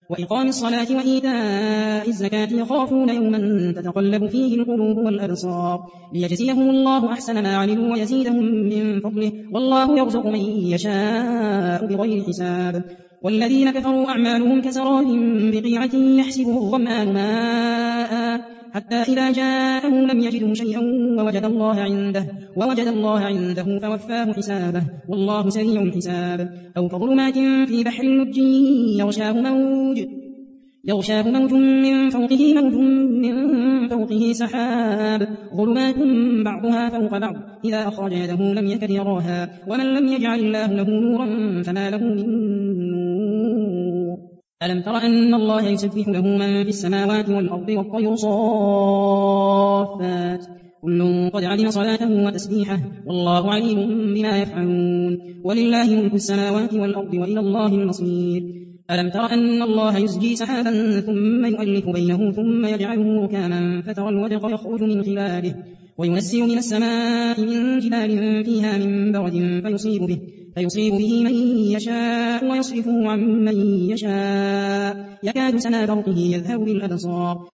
وإقام الصلاة وإيتاء الزكاة يخافون يوما تتقلب فيه القلوب والأبصار ليجزيهم الله أحسن ما عملوا ويزيدهم من فضله والله يرزق من يشاء بغير حساب. والذين كفروا أعمالهم كسراب بقيعة يحسبه الظمآن ماء حتى إذا جاءه لم يجده شيئا ووجد الله عنده فوفاه حسابه والله سريع الحساب. أو كظلمات في بحر لج يغشاه موج من فوقه موج من فوقه سحاب ظلمات بعضها فوق بعض إذا أخرج يده لم يكد يراها ومن لم يجعل الله له نورا فما له من نور. ألم تر أن الله يسبح له من في السماوات والأرض والطير صافات كل قد علم صلاته وتسبيحه والله عليم بما يفعلون ولله ملك السماوات والأرض وإلى الله المصير. ألم تر أن الله يزجي سحابا ثم يؤلف بينه ثم يجعله ركاما فترى الودق يخرج من خلاله وينزل من السماء من جبال فيها من برد فيصيب به من يشاء ويصرفه عن من يشاء يكاد سنا برقه يذهب بالأبصار